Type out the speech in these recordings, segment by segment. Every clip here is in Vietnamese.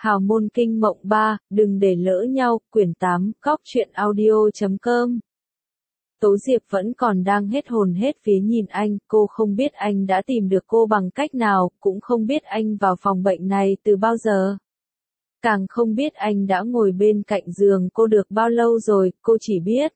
Hào môn kinh mộng 3, đừng để lỡ nhau, quyển 8, cóc truyện audio.com. Tố Diệp vẫn còn đang hết hồn hết vía nhìn anh, cô không biết anh đã tìm được cô bằng cách nào, cũng không biết anh vào phòng bệnh này từ bao giờ. Càng không biết anh đã ngồi bên cạnh giường cô được bao lâu rồi, cô chỉ biết.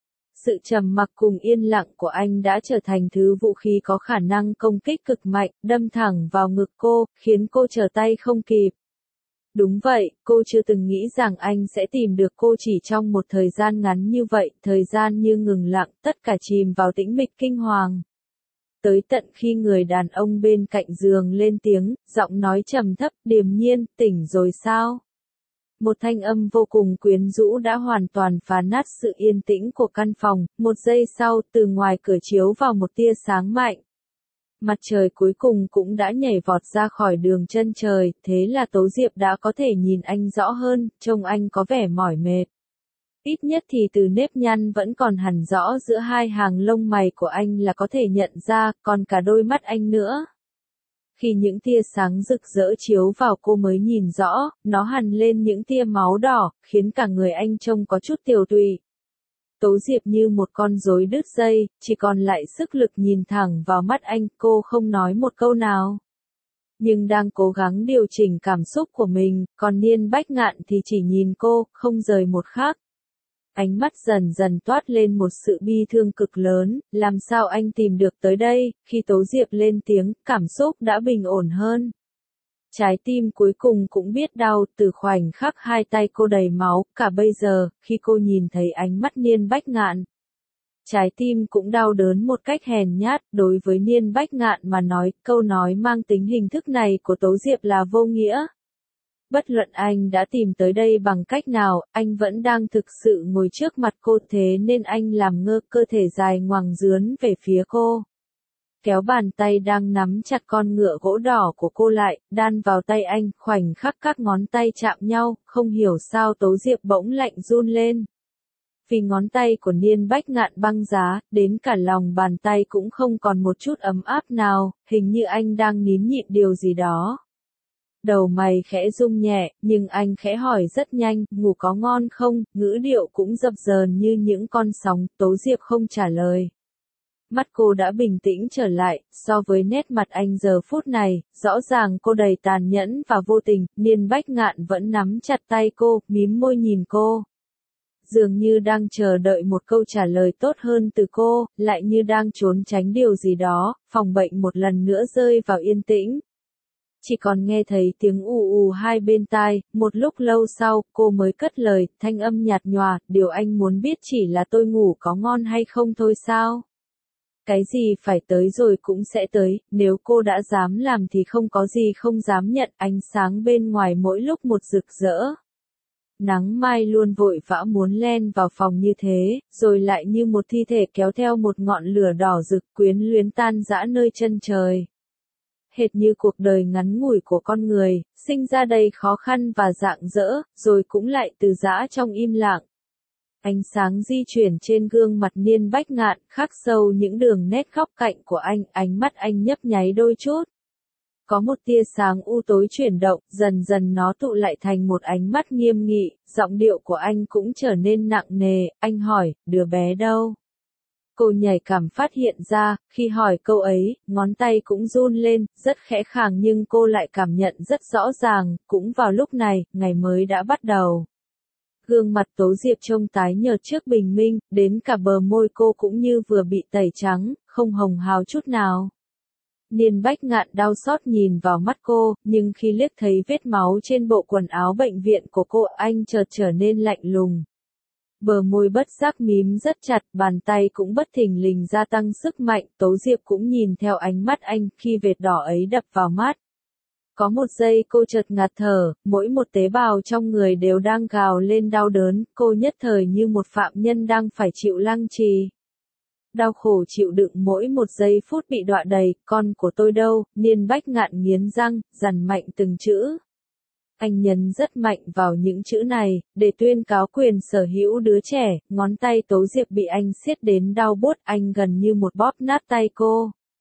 Sự trầm mặc cùng yên lặng của anh đã trở thành thứ vũ khí có khả năng công kích cực mạnh, đâm thẳng vào ngực cô, khiến cô trở tay không kịp. Đúng vậy, cô chưa từng nghĩ rằng anh sẽ tìm được cô chỉ trong một thời gian ngắn như vậy, thời gian như ngừng lặng, tất cả chìm vào tĩnh mịch kinh hoàng. Tới tận khi người đàn ông bên cạnh giường lên tiếng, giọng nói trầm thấp, điềm nhiên, tỉnh rồi sao? Một thanh âm vô cùng quyến rũ đã hoàn toàn phá nát sự yên tĩnh của căn phòng, một giây sau, từ ngoài cửa chiếu vào một tia sáng mạnh. Mặt trời cuối cùng cũng đã nhảy vọt ra khỏi đường chân trời, thế là Tố Diệp đã có thể nhìn anh rõ hơn, trông anh có vẻ mỏi mệt. Ít nhất thì từ nếp nhăn vẫn còn hằn rõ giữa hai hàng lông mày của anh là có thể nhận ra, còn cả đôi mắt anh nữa. Khi những tia sáng rực rỡ chiếu vào cô mới nhìn rõ, nó hằn lên những tia máu đỏ, khiến cả người anh trông có chút tiều tụy. Tố Diệp như một con rối đứt dây, chỉ còn lại sức lực nhìn thẳng vào mắt anh, cô không nói một câu nào. Nhưng đang cố gắng điều chỉnh cảm xúc của mình, còn Niên Bách Ngạn thì chỉ nhìn cô, không rời một khắc. Ánh mắt dần dần toát lên một sự bi thương cực lớn, làm sao anh tìm được tới đây, khi Tố Diệp lên tiếng, cảm xúc đã bình ổn hơn. Trái tim cuối cùng cũng biết đau, từ khoảnh khắc hai tay cô đầy máu, cả bây giờ, khi cô nhìn thấy ánh mắt Niên Bách Ngạn. Trái tim cũng đau đớn một cách hèn nhát, đối với Niên Bách Ngạn mà nói, câu nói mang tính hình thức này của Tố Diệp là vô nghĩa. Bất luận anh đã tìm tới đây bằng cách nào, anh vẫn đang thực sự ngồi trước mặt cô, thế nên anh làm ngơ, cơ thể dài ngoằng rướn về phía cô. Kéo bàn tay đang nắm chặt con ngựa gỗ đỏ của cô lại, đan vào tay anh, khoảnh khắc các ngón tay chạm nhau, không hiểu sao Tố Diệp bỗng lạnh run lên. Vì ngón tay của Niên Bách Ngạn băng giá, đến cả lòng bàn tay cũng không còn một chút ấm áp nào, hình như anh đang nín nhịn điều gì đó. Đầu mày khẽ rung nhẹ, nhưng anh khẽ hỏi rất nhanh, ngủ có ngon không, ngữ điệu cũng dập dờn như những con sóng, Tố Diệp không trả lời. Mắt cô đã bình tĩnh trở lại, so với nét mặt anh giờ phút này, rõ ràng cô đầy tàn nhẫn và vô tình, Niên Bách Ngạn vẫn nắm chặt tay cô, mím môi nhìn cô. Dường như đang chờ đợi một câu trả lời tốt hơn từ cô, lại như đang trốn tránh điều gì đó, phòng bệnh một lần nữa rơi vào yên tĩnh. Chỉ còn nghe thấy tiếng ù ù hai bên tai, một lúc lâu sau, cô mới cất lời, thanh âm nhạt nhòa, điều anh muốn biết chỉ là tôi ngủ có ngon hay không thôi sao? Cái gì phải tới rồi cũng sẽ tới, nếu cô đã dám làm thì không có gì không dám nhận, ánh sáng bên ngoài mỗi lúc một rực rỡ. Nắng mai luôn vội vã muốn len vào phòng như thế, rồi lại như một thi thể kéo theo một ngọn lửa đỏ rực quyến luyến tan rã nơi chân trời. Hệt như cuộc đời ngắn ngủi của con người, sinh ra đầy khó khăn và rạng rỡ, rồi cũng lại từ giã trong im lặng. Ánh sáng di chuyển trên gương mặt Niên Bách Ngạn, khắc sâu những đường nét góc cạnh của anh, ánh mắt anh nhấp nháy đôi chút. Có một tia sáng u tối chuyển động, dần dần nó tụ lại thành một ánh mắt nghiêm nghị, giọng điệu của anh cũng trở nên nặng nề, anh hỏi, đứa bé đâu? Cô nhạy cảm phát hiện ra, khi hỏi câu ấy, ngón tay cũng run lên, rất khẽ khàng nhưng cô lại cảm nhận rất rõ ràng, cũng vào lúc này, ngày mới đã bắt đầu. Gương mặt Tố Diệp trông tái nhợt trước bình minh, đến cả bờ môi cô cũng như vừa bị tẩy trắng, không hồng hào chút nào. Niên Bách Ngạn đau xót nhìn vào mắt cô, nhưng khi liếc thấy vết máu trên bộ quần áo bệnh viện của cô, anh chợt trở nên lạnh lùng. Bờ môi bất giác mím rất chặt, bàn tay cũng bất thình lình gia tăng sức mạnh, Tố Diệp cũng nhìn theo ánh mắt anh, khi vệt đỏ ấy đập vào mắt. Có một giây cô chợt ngạt thở, mỗi một tế bào trong người đều đang gào lên đau đớn, cô nhất thời như một phạm nhân đang phải chịu lăng trì. Đau khổ chịu đựng mỗi một giây phút bị đọa đầy, con của tôi đâu, Niên Bách Ngạn nghiến răng, dằn mạnh từng chữ. Anh nhấn rất mạnh vào những chữ này, để tuyên cáo quyền sở hữu đứa trẻ, ngón tay Tố Diệp bị anh siết đến đau buốt, anh gần như một bóp nát tay cô.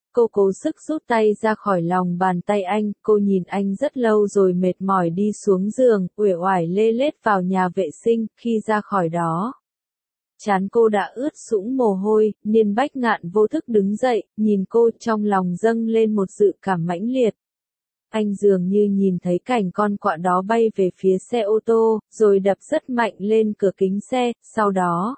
Cô cố sức rút tay ra khỏi lòng bàn tay anh, cô nhìn anh rất lâu rồi mệt mỏi đi xuống giường, uể oải lê lết vào nhà vệ sinh, khi ra khỏi đó. Trán cô đã ướt sũng mồ hôi, Niên Bách Ngạn vô thức đứng dậy, nhìn cô trong lòng dâng lên một dự cảm mãnh liệt. Anh dường như nhìn thấy cảnh con quạ đó bay về phía xe ô tô, rồi đập rất mạnh lên cửa kính xe, sau đó.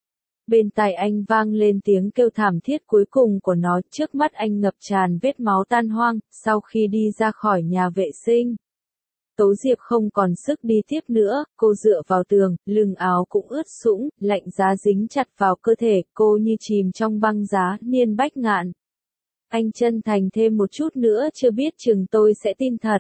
Bên tai anh vang lên tiếng kêu thảm thiết cuối cùng của nó, trước mắt anh ngập tràn vết máu tan hoang, sau khi đi ra khỏi nhà vệ sinh. Tố Diệp không còn sức đi tiếp nữa, cô dựa vào tường, lưng áo cũng ướt sũng, lạnh giá dính chặt vào cơ thể, cô như chìm trong băng giá. Niên Bách Ngạn. Anh chân thành thêm một chút nữa, chưa biết chừng tôi sẽ tin thật.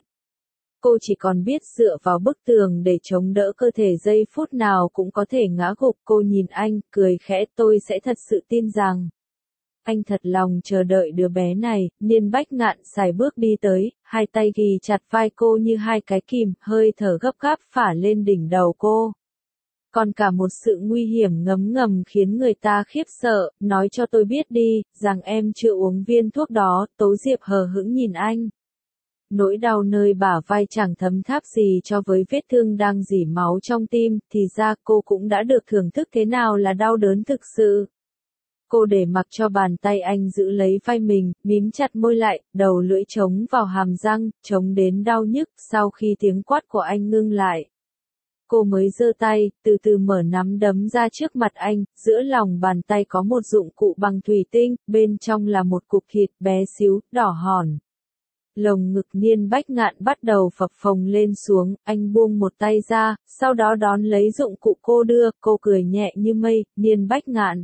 Cô chỉ còn biết dựa vào bức tường để chống đỡ cơ thể, giây phút nào cũng có thể ngã gục. Cô nhìn anh, cười khẽ, tôi sẽ thật sự tin rằng anh thật lòng chờ đợi đứa bé này. Niên Bách Ngạn sải bước đi tới, hai tay ghì chặt vai cô như hai cái kìm, hơi thở gấp gáp phả lên đỉnh đầu cô. Còn cả một sự nguy hiểm ngấm ngầm khiến người ta khiếp sợ. Nói cho tôi biết đi, rằng em chưa uống viên thuốc đó. Tố Diệp hờ hững nhìn anh. Nỗi đau nơi bả vai chẳng thấm tháp gì cho với vết thương đang rỉ máu trong tim, thì ra cô cũng đã được thưởng thức thế nào là đau đớn thực sự. Cô để mặc cho bàn tay anh giữ lấy vai mình, mím chặt môi lại, đầu lưỡi chống vào hàm răng, chống đến đau nhức. Sau khi tiếng quát của anh ngưng lại, cô mới giơ tay, từ từ mở nắm đấm ra trước mặt anh. Giữa lòng bàn tay có một dụng cụ bằng thủy tinh, bên trong là một cục thịt bé xíu, đỏ hòn. Lồng ngực Niên Bách Ngạn bắt đầu phập phồng lên xuống, anh buông một tay ra, sau đó đón lấy dụng cụ cô đưa, cô cười nhẹ như mây. Niên Bách Ngạn.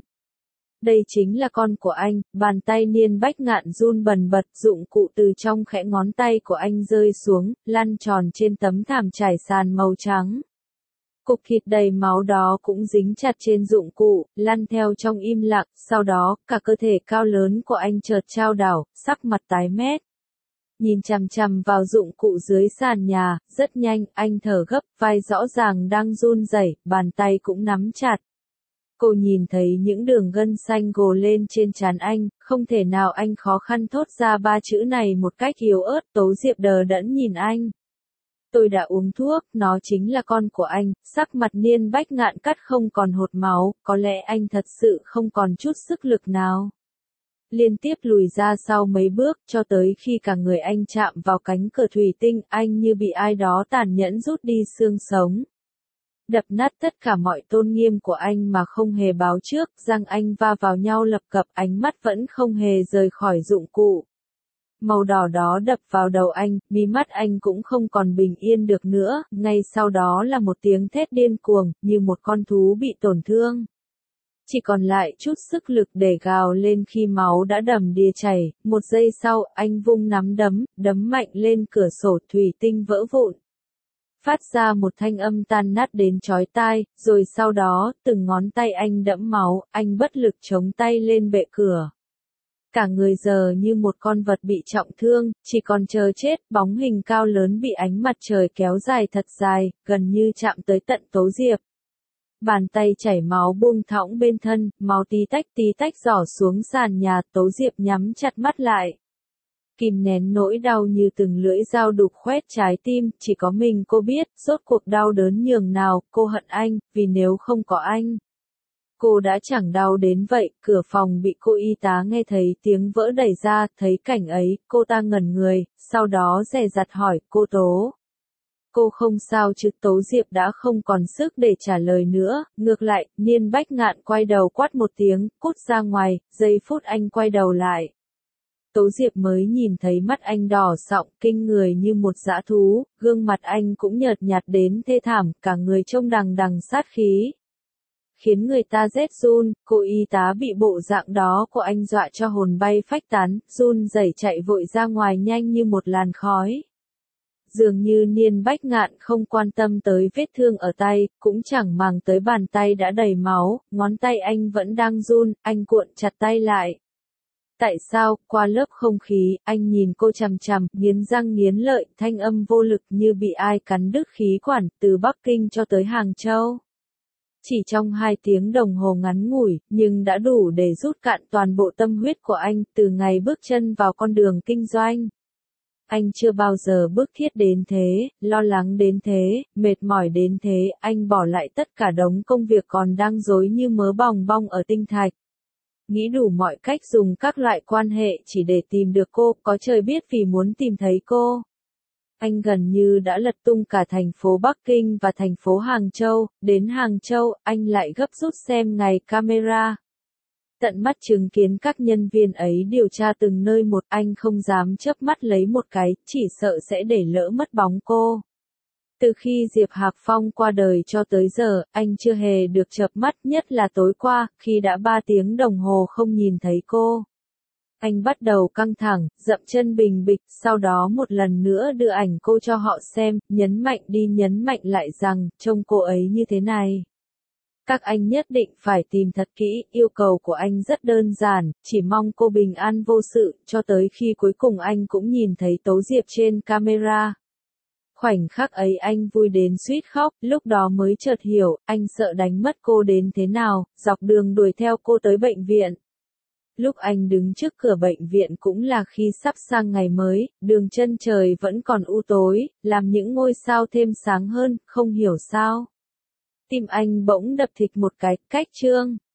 Đây chính là con của anh. Bàn tay Niên Bách Ngạn run bần bật, dụng cụ từ trong khẽ ngón tay của anh rơi xuống, lăn tròn trên tấm thảm trải sàn màu trắng. Cục thịt đầy máu đó cũng dính chặt trên dụng cụ, lăn theo trong im lặng, sau đó, cả cơ thể cao lớn của anh chợt chao đảo, sắc mặt tái mét. Nhìn chằm chằm vào dụng cụ dưới sàn nhà, rất nhanh, anh thở gấp, vai rõ ràng đang run rẩy, bàn tay cũng nắm chặt. Cô nhìn thấy những đường gân xanh gồ lên trên trán anh, không thể nào anh khó khăn thốt ra ba chữ này một cách yếu ớt. Tố Diệp đờ đẫn nhìn anh. Tôi đã uống thuốc, nó chính là con của anh. Sắc mặt Niên Bách Ngạn cắt không còn hột máu, có lẽ anh thật sự không còn chút sức lực nào. Liên tiếp lùi ra sau mấy bước, cho tới khi cả người anh chạm vào cánh cửa thủy tinh, anh như bị ai đó tàn nhẫn rút đi xương sống. Đập nát tất cả mọi tôn nghiêm của anh mà không hề báo trước, răng anh va vào nhau lập cập, ánh mắt vẫn không hề rời khỏi dụng cụ. Màu đỏ đó đập vào đầu anh, mí mắt anh cũng không còn bình yên được nữa, ngay sau đó là một tiếng thét điên cuồng, như một con thú bị tổn thương. Chỉ còn lại chút sức lực để gào lên khi máu đã đầm đìa chảy. Một giây sau, anh vung nắm đấm, đấm mạnh lên cửa sổ, thủy tinh vỡ vụn. Phát ra một thanh âm tan nát đến chói tai, rồi sau đó, từng ngón tay anh đẫm máu, anh bất lực chống tay lên bệ cửa. Cả người giờ như một con vật bị trọng thương, chỉ còn chờ chết. Bóng hình cao lớn bị ánh mặt trời kéo dài thật dài, gần như chạm tới tận Tố Diệp. Bàn tay chảy máu buông thõng bên thân, máu tí tách rỏ xuống sàn nhà. Tố Diệp nhắm chặt mắt lại. Kìm nén nỗi đau như từng lưỡi dao đục khoét trái tim, chỉ có mình cô biết, rốt cuộc đau đớn nhường nào. Cô hận anh, vì nếu không có anh, cô đã chẳng đau đến vậy. Cửa phòng bị cô y tá nghe thấy tiếng vỡ đẩy ra, thấy cảnh ấy, cô ta ngẩn người, sau đó dè dặt hỏi, cô Tố. Cô không sao chứ? Tố Diệp đã không còn sức để trả lời nữa, ngược lại, Niên Bách Ngạn quay đầu quát một tiếng, cút ra ngoài. Giây phút anh quay đầu lại, Tố Diệp mới nhìn thấy mắt anh đỏ sọng, kinh người như một dã thú, gương mặt anh cũng nhợt nhạt đến thê thảm, cả người trông đằng đằng sát khí. Khiến người ta rét run. Cô y tá bị bộ dạng đó của anh dọa cho hồn bay phách tán, run rẩy chạy vội ra ngoài nhanh như một làn khói. Dường như Niên Bách Ngạn không quan tâm tới vết thương ở tay, cũng chẳng màng tới bàn tay đã đầy máu, ngón tay anh vẫn đang run, anh cuộn chặt tay lại. Tại sao? Qua lớp không khí, anh nhìn cô chằm chằm, nghiến răng nghiến lợi, thanh âm vô lực như bị ai cắn đứt khí quản, từ Bắc Kinh cho tới Hàng Châu. Chỉ trong 2 tiếng đồng hồ ngắn ngủi, nhưng đã đủ để rút cạn toàn bộ tâm huyết của anh, từ ngày bước chân vào con đường kinh doanh. Anh chưa bao giờ bức thiết đến thế, lo lắng đến thế, mệt mỏi đến thế, anh bỏ lại tất cả đống công việc còn đang rối như mớ bòng bong ở tinh thạch. Nghĩ đủ mọi cách dùng các loại quan hệ chỉ để tìm được cô, có trời biết vì muốn tìm thấy cô. Anh gần như đã lật tung cả thành phố Bắc Kinh và thành phố Hàng Châu, đến Hàng Châu, anh lại gấp rút xem ngày camera. Tận mắt chứng kiến các nhân viên ấy điều tra từng nơi một, anh không dám chớp mắt lấy một cái, chỉ sợ sẽ để lỡ mất bóng cô. Từ khi Diệp Hạc Phong qua đời cho tới giờ, anh chưa hề được chợp mắt, nhất là tối qua, khi đã 3 tiếng đồng hồ không nhìn thấy cô. Anh bắt đầu căng thẳng, dậm chân bình bịch, sau đó một lần nữa đưa ảnh cô cho họ xem, nhấn mạnh đi nhấn mạnh lại rằng, trông cô ấy như thế này. Các anh nhất định phải tìm thật kỹ, yêu cầu của anh rất đơn giản, chỉ mong cô bình an vô sự, cho tới khi cuối cùng anh cũng nhìn thấy Tố Diệp trên camera. Khoảnh khắc ấy anh vui đến suýt khóc, lúc đó mới chợt hiểu, anh sợ đánh mất cô đến thế nào, dọc đường đuổi theo cô tới bệnh viện. Lúc anh đứng trước cửa bệnh viện cũng là khi sắp sang ngày mới, đường chân trời vẫn còn u tối, làm những ngôi sao thêm sáng hơn, không hiểu sao. Tim anh bỗng đập thịch một cái, cách chương.